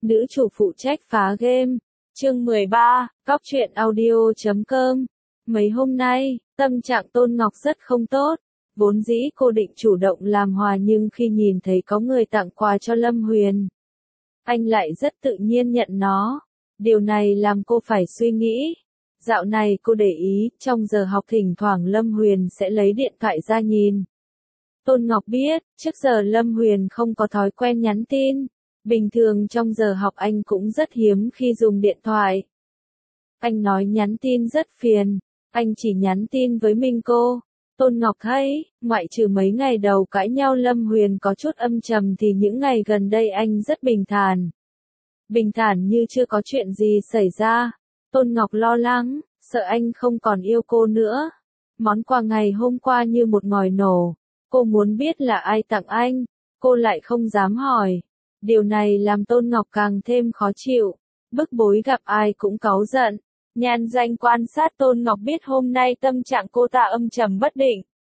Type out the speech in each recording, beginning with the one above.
Nữ chủ phụ trách phá game. Chương 13, Cóc truyện audio.com. Mấy hôm nay, tâm trạng Tôn Ngọc rất không tốt. Vốn dĩ cô định chủ động làm hòa nhưng khi nhìn thấy có người tặng quà cho Lâm Huyền, anh lại rất tự nhiên nhận nó. Điều này làm cô phải suy nghĩ. Dạo này cô để ý, trong giờ học thỉnh thoảng Lâm Huyền sẽ lấy điện thoại ra nhìn. Tôn Ngọc biết, trước giờ Lâm Huyền không có thói quen nhắn tin. Bình thường trong giờ học anh cũng rất hiếm khi dùng điện thoại. Anh nói nhắn tin rất phiền, anh chỉ nhắn tin với mình cô. Tôn Ngọc thấy, ngoại trừ mấy ngày đầu cãi nhau Lâm Huyền có chút âm trầm thì những ngày gần đây anh rất bình thản. Bình thản như chưa có chuyện gì xảy ra. Tôn Ngọc lo lắng, sợ anh không còn yêu cô nữa. Món quà ngày hôm qua như một ngòi nổ. Cô muốn biết là ai tặng anh, cô lại không dám hỏi. Điều này làm Tôn Ngọc càng thêm khó chịu, bức bối gặp ai cũng cáu giận. Nhan Danh quan sát Tôn Ngọc biết hôm nay tâm trạng cô ta âm trầm bất định.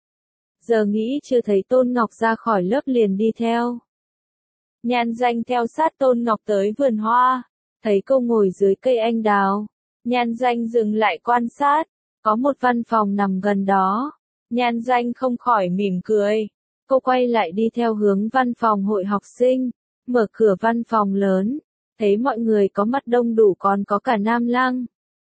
Giờ nghĩ chưa thấy Tôn Ngọc ra khỏi lớp liền đi theo. Nhan Danh theo sát Tôn Ngọc tới vườn hoa, thấy cô ngồi dưới cây anh đào. Nhan Danh dừng lại quan sát, có một văn phòng nằm gần đó. Nhan Danh không khỏi mỉm cười. Cô quay lại đi theo hướng văn phòng hội học sinh. Mở cửa văn phòng lớn, thấy mọi người có mặt đông đủ còn có cả Nam Lăng.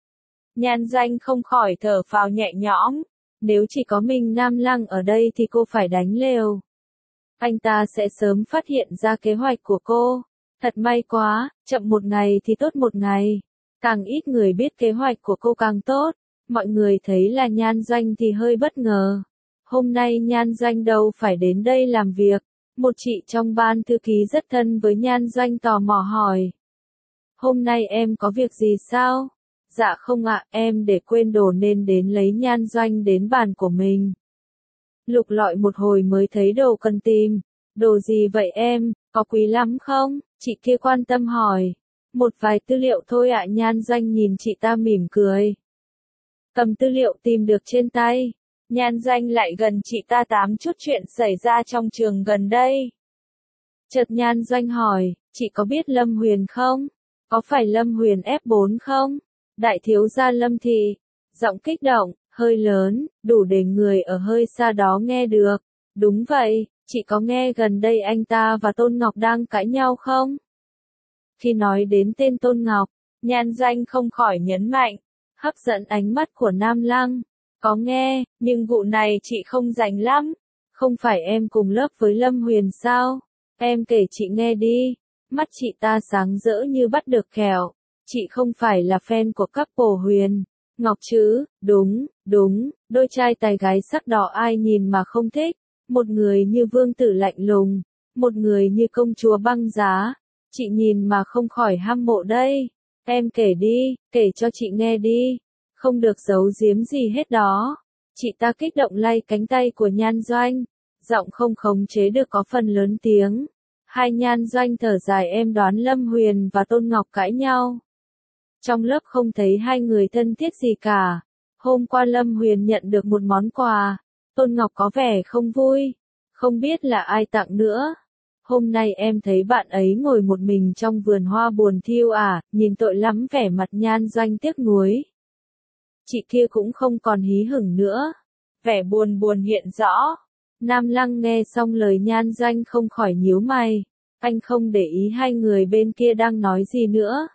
Nhan Danh không khỏi thở phào nhẹ nhõm, nếu chỉ có mình Nam Lăng ở đây thì cô phải đánh liều. Anh ta sẽ sớm phát hiện ra kế hoạch của cô. Thật may quá, chậm một ngày thì tốt một ngày. Càng ít người biết kế hoạch của cô càng tốt. Mọi người thấy là Nhan Danh thì hơi bất ngờ. Hôm nay Nhan Danh đâu phải đến đây làm việc. Một chị trong ban thư ký rất thân với Nhan Danh tò mò hỏi. Hôm nay em có việc gì sao? Dạ không ạ, em để quên đồ nên đến lấy Nhan Danh đến bàn của mình. Lục lọi một hồi mới thấy đồ cần tìm. Đồ gì vậy em, có quý lắm không? Chị kia quan tâm hỏi. Một vài tư liệu thôi ạ. Nhan Danh nhìn chị ta mỉm cười. Cầm tư liệu tìm được trên tay. Nhan Danh lại gần chị ta tám chút chuyện xảy ra trong trường gần đây. Chợt Nhan Danh hỏi, chị có biết Lâm Huyền không? Có phải Lâm Huyền F4 không? Đại thiếu gia Lâm Thị, giọng kích động, hơi lớn, đủ để người ở hơi xa đó nghe được. Đúng vậy, chị có nghe gần đây anh ta và Tôn Ngọc đang cãi nhau không? Khi nói đến tên Tôn Ngọc, Nhan Danh không khỏi nhấn mạnh, hấp dẫn ánh mắt của Nam Lăng. Có nghe, nhưng vụ này chị không rành lắm. Không phải em cùng lớp với Lâm Huyền sao? Em kể chị nghe đi. Mắt chị ta sáng rỡ như bắt được kẹo. Chị không phải là fan của couple Huyền Ngọc chứ? Đúng, đôi trai tài gái sắc đỏ ai nhìn mà không thích. Một người như vương tử lạnh lùng, một người như công chúa băng giá. Chị nhìn mà không khỏi hâm mộ đây. Em kể đi, kể cho chị nghe đi. Không được giấu giếm gì hết đó. Chị ta kích động lay cánh tay của Nhan Doanh. Giọng không khống chế được có phần lớn tiếng. Hai Nhan Doanh thở dài em đoán Lâm Huyền và Tôn Ngọc cãi nhau. Trong lớp không thấy hai người thân thiết gì cả. Hôm qua Lâm Huyền nhận được một món quà. Tôn Ngọc có vẻ không vui. Không biết là ai tặng nữa. Hôm nay em thấy bạn ấy ngồi một mình trong vườn hoa buồn thiu à, nhìn tội lắm vẻ mặt Nhan Doanh tiếc nuối. Chị kia cũng không còn hí hửng nữa. Vẻ buồn buồn hiện rõ. Nam Lăng nghe xong lời Nhan Danh không khỏi nhíu mày. Anh không để ý hai người bên kia đang nói gì nữa.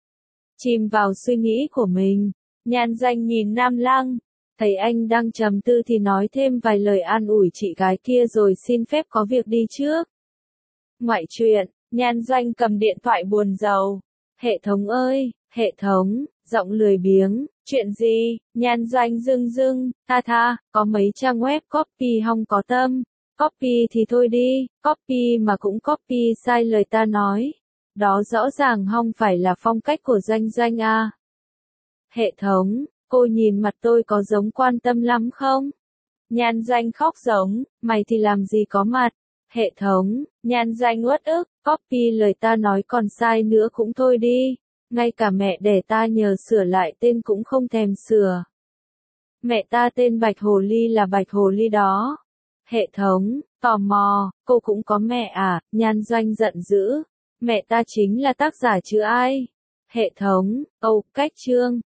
Chìm vào suy nghĩ của mình. Nhan Danh nhìn Nam Lăng. Thấy anh đang trầm tư thì nói thêm vài lời an ủi chị gái kia rồi xin phép có việc đi trước. Ngoại chuyện, Nhan Danh cầm điện thoại buồn rầu. Hệ thống ơi, hệ thống, giọng lười biếng. Chuyện gì? Nhan Danh rưng, tha, có mấy trang web copy hong có tâm. Copy thì thôi đi, copy mà cũng copy sai lời ta nói. Đó rõ ràng không phải là phong cách của Danh à. Hệ thống, cô nhìn mặt tôi có giống quan tâm lắm không? Nhan Danh khóc giống, mày thì làm gì có mặt. Hệ thống, Nhan Danh uất ức, copy lời ta nói còn sai nữa cũng thôi đi. Ngay cả mẹ đẻ ta nhờ sửa lại tên cũng không thèm sửa. Mẹ ta tên Bạch Hồ Ly là Bạch Hồ Ly đó. Hệ thống, tò mò, cô cũng có mẹ à? Nhan Doanh giận dữ. Mẹ ta chính là tác giả chứ ai. Hệ thống, Âu, cách chương.